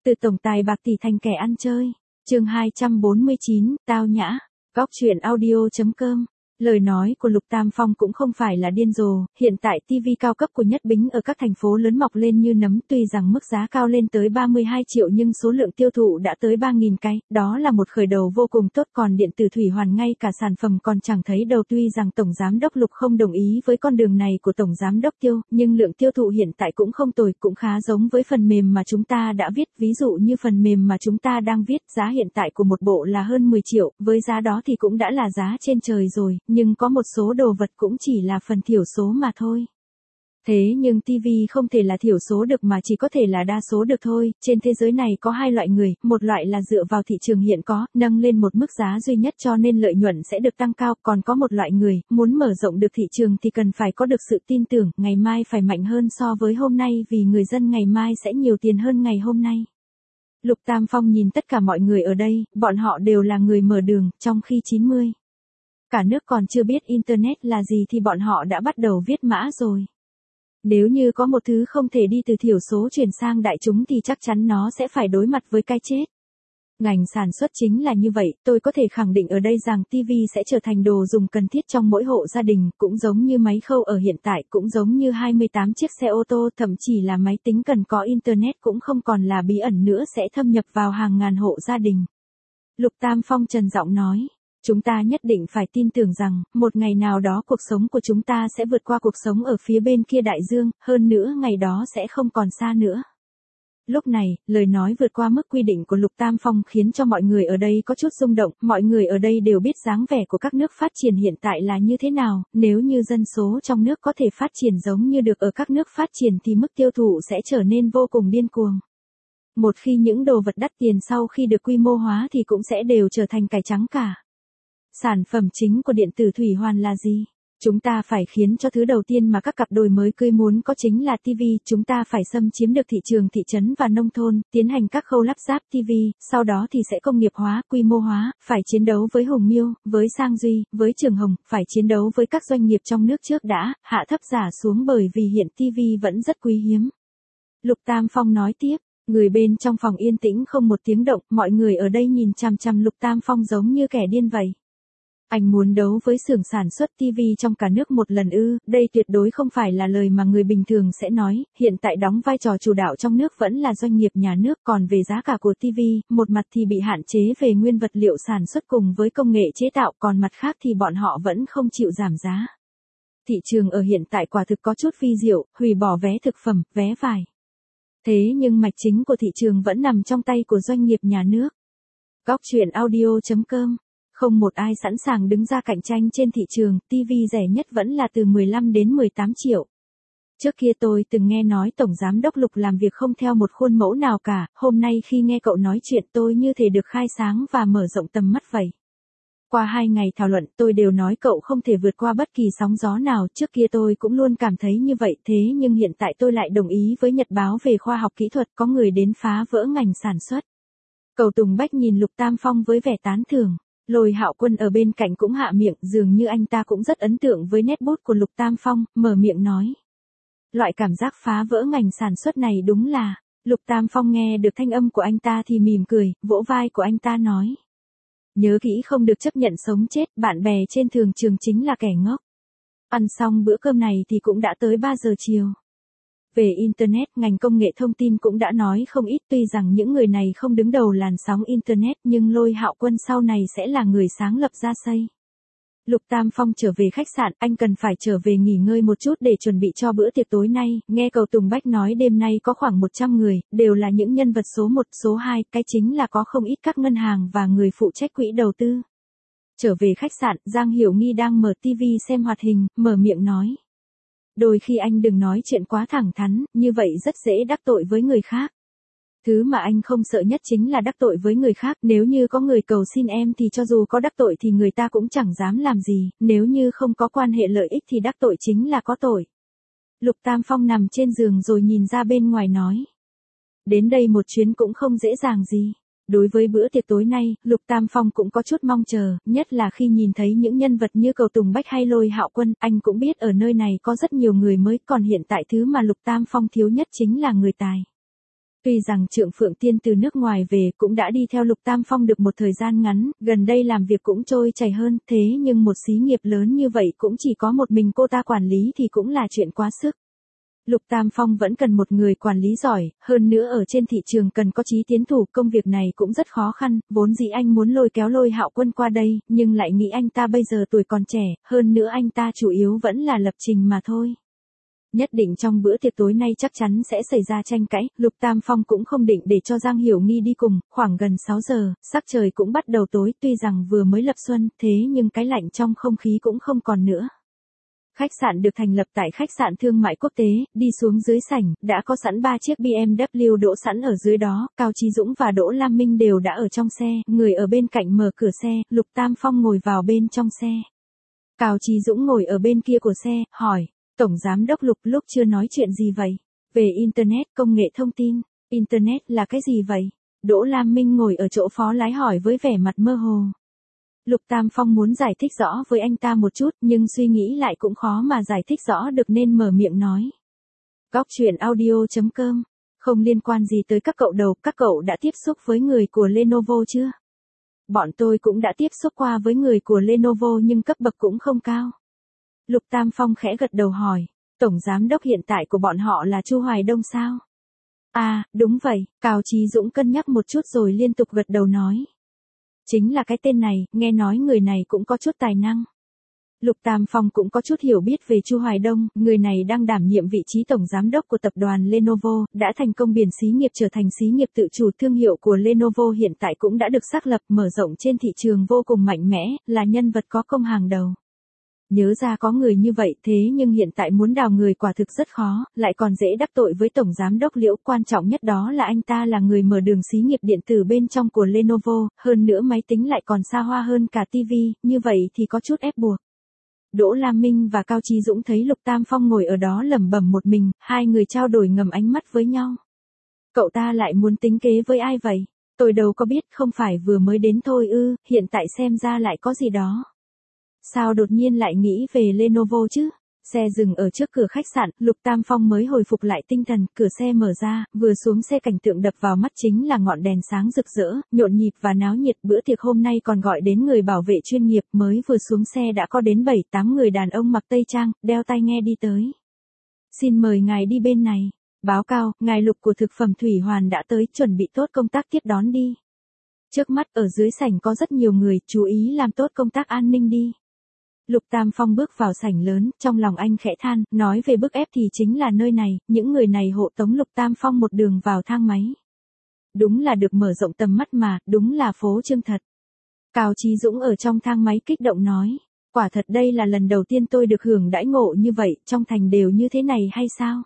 Từ tổng tài bạc tỷ thành kẻ ăn chơi. Chương 249, tao nhã. Góc truyện audio.com. Lời nói của Lục Tam Phong cũng không phải là điên rồ, hiện tại TV cao cấp của Nhất Bính ở các thành phố lớn mọc lên như nấm, tuy rằng mức giá cao lên tới 32 triệu nhưng số lượng tiêu thụ đã tới 3.000 cái, đó là một khởi đầu vô cùng tốt. Còn điện tử Thủy Hoàn ngay cả sản phẩm còn chẳng thấy đầu. Tuy rằng Tổng Giám đốc Lục không đồng ý với con đường này của Tổng Giám đốc Tiêu, nhưng lượng tiêu thụ hiện tại cũng không tồi, cũng khá giống với phần mềm mà chúng ta đã viết. Ví dụ như phần mềm mà chúng ta đang viết, giá hiện tại của một bộ là hơn 10 triệu, với giá đó thì cũng đã là giá trên trời rồi. Nhưng có một số đồ vật cũng chỉ là phần thiểu số mà thôi. Thế nhưng TV không thể là thiểu số được mà chỉ có thể là đa số được thôi. Trên thế giới này có hai loại người, một loại là dựa vào thị trường hiện có, nâng lên một mức giá duy nhất cho nên lợi nhuận sẽ được tăng cao. Còn có một loại người, muốn mở rộng được thị trường thì cần phải có được sự tin tưởng, ngày mai phải mạnh hơn so với hôm nay vì người dân ngày mai sẽ nhiều tiền hơn ngày hôm nay. Lục Tam Phong nhìn tất cả mọi người ở đây, bọn họ đều là người mở đường, trong khi 90. Cả nước còn chưa biết Internet là gì thì bọn họ đã bắt đầu viết mã rồi. Nếu như có một thứ không thể đi từ thiểu số chuyển sang đại chúng thì chắc chắn nó sẽ phải đối mặt với cái chết. Ngành sản xuất chính là như vậy, tôi có thể khẳng định ở đây rằng TV sẽ trở thành đồ dùng cần thiết trong mỗi hộ gia đình, cũng giống như máy khâu ở hiện tại, cũng giống như 28 chiếc xe ô tô, thậm chí là máy tính cần có Internet cũng không còn là bí ẩn nữa, sẽ thâm nhập vào hàng ngàn hộ gia đình. Lục Tam Phong trầm giọng nói. Chúng ta nhất định phải tin tưởng rằng, một ngày nào đó cuộc sống của chúng ta sẽ vượt qua cuộc sống ở phía bên kia đại dương, hơn nữa ngày đó sẽ không còn xa nữa. Lúc này, lời nói vượt qua mức quy định của Lục Tam Phong khiến cho mọi người ở đây có chút rung động, mọi người ở đây đều biết dáng vẻ của các nước phát triển hiện tại là như thế nào, nếu như dân số trong nước có thể phát triển giống như được ở các nước phát triển thì mức tiêu thụ sẽ trở nên vô cùng điên cuồng. Một khi những đồ vật đắt tiền sau khi được quy mô hóa thì cũng sẽ đều trở thành cải trắng cả. Sản phẩm chính của điện tử Thủy Hoàn là gì? Chúng ta phải khiến cho thứ đầu tiên mà các cặp đôi mới cưới muốn có chính là TV, chúng ta phải xâm chiếm được thị trường thị trấn và nông thôn, tiến hành các khâu lắp ráp TV, sau đó thì sẽ công nghiệp hóa, quy mô hóa, phải chiến đấu với Hùng Miêu, với Sang Duy, với Trường Hồng, phải chiến đấu với các doanh nghiệp trong nước trước đã, hạ thấp giá xuống bởi vì hiện TV vẫn rất quý hiếm. Lục Tam Phong nói tiếp. Người bên trong phòng yên tĩnh không một tiếng động, mọi người ở đây nhìn chằm chằm Lục Tam Phong giống như kẻ điên vậy. Anh muốn đấu với xưởng sản xuất TV trong cả nước một lần ư? Đây tuyệt đối không phải là lời mà người bình thường sẽ nói, hiện tại đóng vai trò chủ đạo trong nước vẫn là doanh nghiệp nhà nước, còn về giá cả của TV, một mặt thì bị hạn chế về nguyên vật liệu sản xuất cùng với công nghệ chế tạo, còn mặt khác thì bọn họ vẫn không chịu giảm giá. Thị trường ở hiện tại quả thực có chút vi diệu, hủy bỏ vé thực phẩm, vé vải. Thế nhưng mạch chính của thị trường vẫn nằm trong tay của doanh nghiệp nhà nước. Góc truyện audio.com. Không một ai sẵn sàng đứng ra cạnh tranh trên thị trường, TV rẻ nhất vẫn là từ 15 đến 18 triệu. Trước kia tôi từng nghe nói Tổng Giám đốc Lục làm việc không theo một khuôn mẫu nào cả, hôm nay khi nghe cậu nói chuyện tôi như thể được khai sáng và mở rộng tầm mắt vậy. Qua 2 ngày thảo luận tôi đều nói cậu không thể vượt qua bất kỳ sóng gió nào, trước kia tôi cũng luôn cảm thấy như vậy, thế nhưng hiện tại tôi lại đồng ý với Nhật báo về khoa học kỹ thuật, có người đến phá vỡ ngành sản xuất. Cầu Tùng Bách nhìn Lục Tam Phong với vẻ tán thưởng. Lôi Hạo Quân ở bên cạnh cũng hạ miệng, dường như anh ta cũng rất ấn tượng với nét bút của Lục Tam Phong, mở miệng nói. Loại cảm giác phá vỡ ngành sản xuất này đúng là, Lục Tam Phong nghe được thanh âm của anh ta thì mỉm cười, vỗ vai của anh ta nói. Nhớ kỹ không được chấp nhận sống chết, bạn bè trên thường trường chính là kẻ ngốc. Ăn xong bữa cơm này thì cũng đã tới 3 giờ chiều. Về Internet, ngành công nghệ thông tin cũng đã nói không ít, tuy rằng những người này không đứng đầu làn sóng Internet nhưng Lôi Hạo Quân sau này sẽ là người sáng lập ra xây. Lục Tam Phong trở về khách sạn, anh cần phải trở về nghỉ ngơi một chút để chuẩn bị cho bữa tiệc tối nay, nghe Cầu Tùng Bách nói đêm nay có khoảng 100 người, đều là những nhân vật số 1, số 2, cái chính là có không ít các ngân hàng và người phụ trách quỹ đầu tư. Trở về khách sạn, Giang Hiểu Nghi đang mở TV xem hoạt hình, mở miệng nói. Đôi khi anh đừng nói chuyện quá thẳng thắn, như vậy rất dễ đắc tội với người khác. Thứ mà anh không sợ nhất chính là đắc tội với người khác, nếu như có người cầu xin em thì cho dù có đắc tội thì người ta cũng chẳng dám làm gì, nếu như không có quan hệ lợi ích thì đắc tội chính là có tội. Lục Tam Phong nằm trên giường rồi nhìn ra bên ngoài nói. Đến đây một chuyến cũng không dễ dàng gì. Đối với bữa tiệc tối nay, Lục Tam Phong cũng có chút mong chờ, nhất là khi nhìn thấy những nhân vật như Cầu Tùng Bách hay Lôi Hạo Quân, anh cũng biết ở nơi này có rất nhiều người mới, còn hiện tại thứ mà Lục Tam Phong thiếu nhất chính là người tài. Tuy rằng Trượng Phượng Tiên từ nước ngoài về cũng đã đi theo Lục Tam Phong được một thời gian ngắn, gần đây làm việc cũng trôi chảy hơn, thế nhưng một xí nghiệp lớn như vậy cũng chỉ có một mình cô ta quản lý thì cũng là chuyện quá sức. Lục Tam Phong vẫn cần một người quản lý giỏi, hơn nữa ở trên thị trường cần có chí tiến thủ, công việc này cũng rất khó khăn, vốn dĩ anh muốn lôi kéo Lôi Hạo Quân qua đây, nhưng lại nghĩ anh ta bây giờ tuổi còn trẻ, hơn nữa anh ta chủ yếu vẫn là lập trình mà thôi. Nhất định trong bữa tiệc tối nay chắc chắn sẽ xảy ra tranh cãi, Lục Tam Phong cũng không định để cho Giang Hiểu Nghi đi cùng, khoảng gần 6 giờ, sắc trời cũng bắt đầu tối, tuy rằng vừa mới lập xuân, thế nhưng cái lạnh trong không khí cũng không còn nữa. Khách sạn được thành lập tại khách sạn thương mại quốc tế, đi xuống dưới sảnh, đã có sẵn 3 chiếc BMW đỗ sẵn ở dưới đó, Cao Chí Dũng và Đỗ Lam Minh đều đã ở trong xe, người ở bên cạnh mở cửa xe, Lục Tam Phong ngồi vào bên trong xe. Cao Chí Dũng ngồi ở bên kia của xe, hỏi, Tổng Giám đốc Lục lúc chưa nói chuyện gì vậy? Về Internet, công nghệ thông tin, Internet là cái gì vậy? Đỗ Lam Minh ngồi ở chỗ phó lái hỏi với vẻ mặt mơ hồ. Lục Tam Phong muốn giải thích rõ với anh ta một chút nhưng suy nghĩ lại cũng khó mà giải thích rõ được nên mở miệng nói. Góc chuyện audio.com, không liên quan gì tới các cậu đâu, các cậu đã tiếp xúc với người của Lenovo chưa? Bọn tôi cũng đã tiếp xúc qua với người của Lenovo nhưng cấp bậc cũng không cao. Lục Tam Phong khẽ gật đầu hỏi, Tổng Giám đốc hiện tại của bọn họ là Chu Hoài Đông sao? À, đúng vậy, Cao Chí Dũng cân nhắc một chút rồi liên tục gật đầu nói. Chính là cái tên này, nghe nói người này cũng có chút tài năng. Lục Tam Phong cũng có chút hiểu biết về Chu Hoài Đông, người này đang đảm nhiệm vị trí tổng giám đốc của tập đoàn Lenovo, đã thành công biến xí nghiệp trở thành xí nghiệp tự chủ, thương hiệu của Lenovo hiện tại cũng đã được xác lập, mở rộng trên thị trường vô cùng mạnh mẽ, là nhân vật có công hàng đầu. Nhớ ra có người như vậy, thế nhưng hiện tại muốn đào người quả thực rất khó, lại còn dễ đắc tội với tổng giám đốc Liễu, quan trọng nhất đó là anh ta là người mở đường xí nghiệp điện tử bên trong của Lenovo, hơn nữa máy tính lại còn xa hoa hơn cả TV, như vậy thì có chút ép buộc. Đỗ Lam Minh và Cao Chí Dũng thấy Lục Tam Phong ngồi ở đó lẩm bẩm một mình, hai người trao đổi ngầm ánh mắt với nhau. Cậu ta lại muốn tính kế với ai vậy? Tôi đâu có biết, không phải vừa mới đến thôi ư, hiện tại xem ra lại có gì đó. Sao đột nhiên lại nghĩ về Lenovo chứ? Xe dừng ở trước cửa khách sạn, Lục Tam Phong mới hồi phục lại tinh thần, cửa xe mở ra, vừa xuống xe cảnh tượng đập vào mắt chính là ngọn đèn sáng rực rỡ, nhộn nhịp và náo nhiệt. Bữa tiệc hôm nay còn gọi đến người bảo vệ chuyên nghiệp, mới vừa xuống xe đã có đến 7-8 người đàn ông mặc tây trang, đeo tai nghe đi tới. Xin mời ngài đi bên này. Báo cáo, ngài Lục của thực phẩm Thủy Hoàn đã tới, chuẩn bị tốt công tác tiếp đón đi. Trước mắt ở dưới sảnh có rất nhiều người, chú ý làm tốt công tác an ninh đi. Lục Tam Phong bước vào sảnh lớn, trong lòng anh khẽ than, nói về bức ép thì chính là nơi này, những người này hộ tống Lục Tam Phong một đường vào thang máy. Đúng là được mở rộng tầm mắt mà, đúng là phô trương thật. Cao Chí Dũng ở trong thang máy kích động nói, quả thật đây là lần đầu tiên tôi được hưởng đãi ngộ như vậy, trong thành đều như thế này hay sao?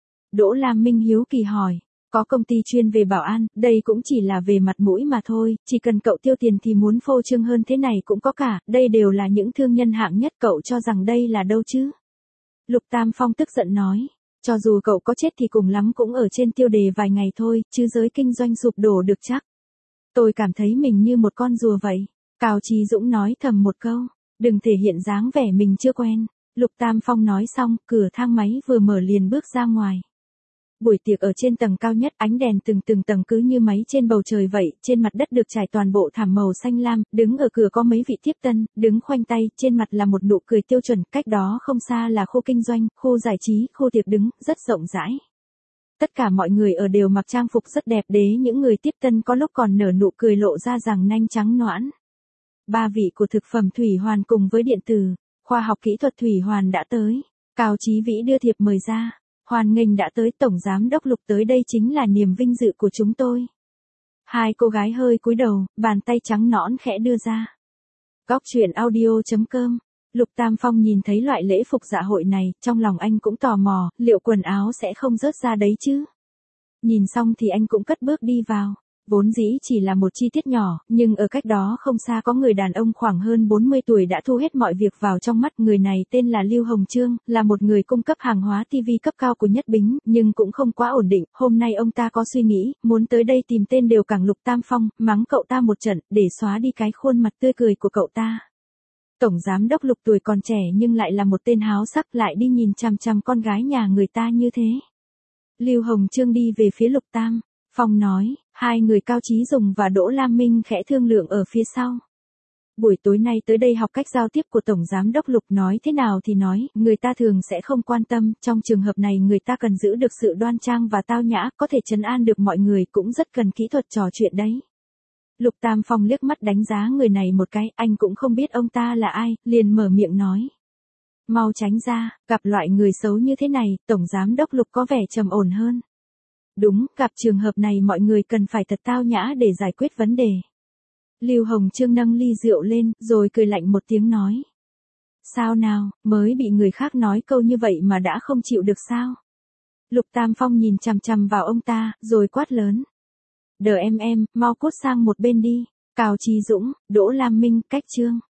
Đỗ Lam Minh hiếu kỳ hỏi. Có công ty chuyên về bảo an, đây cũng chỉ là về mặt mũi mà thôi, chỉ cần cậu tiêu tiền thì muốn phô trương hơn thế này cũng có cả, đây đều là những thương nhân hạng nhất, cậu cho rằng đây là đâu chứ? Lục Tam Phong tức giận nói, cho dù cậu có chết thì cùng lắm cũng ở trên tiêu đề vài ngày thôi, chứ giới kinh doanh sụp đổ được chắc. Tôi cảm thấy mình như một con rùa vậy. Cao Chí Dũng nói thầm một câu, đừng thể hiện dáng vẻ mình chưa quen. Lục Tam Phong nói xong, cửa thang máy vừa mở liền bước ra ngoài. Buổi tiệc ở trên tầng cao nhất, ánh đèn từng tầng cứ như máy trên bầu trời vậy, trên mặt đất được trải toàn bộ thảm màu xanh lam, đứng ở cửa có mấy vị tiếp tân, đứng khoanh tay, trên mặt là một nụ cười tiêu chuẩn, cách đó không xa là khu kinh doanh, khu giải trí, khu tiệc đứng, rất rộng rãi. Tất cả mọi người ở đều mặc trang phục rất đẹp đế, những người tiếp tân có lúc còn nở nụ cười lộ ra răng nanh trắng nõn. Ba vị của thực phẩm Thủy Hoàn cùng với điện tử, khoa học kỹ thuật Thủy Hoàn đã tới. Cao Chí Vĩ đưa thiệp mời ra. Hoan nghênh đã tới, Tổng Giám đốc Lục tới đây chính là niềm vinh dự của chúng tôi. Hai cô gái hơi cúi đầu, bàn tay trắng nõn khẽ đưa ra. Góc chuyện audio.com. Lục Tam Phong nhìn thấy loại lễ phục dạ hội này, trong lòng anh cũng tò mò, liệu quần áo sẽ không rớt ra đấy chứ? Nhìn xong thì anh cũng cất bước đi vào. Vốn dĩ chỉ là một chi tiết nhỏ, nhưng ở cách đó không xa có người đàn ông khoảng hơn 40 tuổi đã thu hết mọi việc vào trong mắt. Người này tên là Lưu Hồng Trương, là một người cung cấp hàng hóa TV cấp cao của Nhất Bính, nhưng cũng không quá ổn định. Hôm nay ông ta có suy nghĩ, muốn tới đây tìm tên đều cảng Lục Tam Phong, mắng cậu ta một trận, để xóa đi cái khuôn mặt tươi cười của cậu ta. Tổng Giám đốc Lục tuổi còn trẻ nhưng lại là một tên háo sắc, lại đi nhìn chằm chằm con gái nhà người ta như thế. Lưu Hồng Trương đi về phía Lục Tam Phong nói, hai người Cao Chí Dùng và Đỗ Lam Minh khẽ thương lượng ở phía sau. Buổi tối nay tới đây học cách giao tiếp của Tổng Giám đốc Lục, nói thế nào thì nói, người ta thường sẽ không quan tâm, trong trường hợp này người ta cần giữ được sự đoan trang và tao nhã, có thể trấn an được mọi người, cũng rất cần kỹ thuật trò chuyện đấy. Lục Tam Phong liếc mắt đánh giá người này một cái, anh cũng không biết ông ta là ai, liền mở miệng nói. Mau tránh ra, gặp loại người xấu như thế này, Tổng Giám đốc Lục có vẻ trầm ổn hơn. Đúng, gặp trường hợp này mọi người cần phải thật tao nhã để giải quyết vấn đề. Lưu Hồng Trương nâng ly rượu lên, rồi cười lạnh một tiếng nói. Sao nào, mới bị người khác nói câu như vậy mà đã không chịu được sao? Lục Tam Phong nhìn chằm chằm vào ông ta, rồi quát lớn. Đờ em, mau cút sang một bên đi. Cao Chí Dũng, Đỗ Lam Minh, Cách Trương.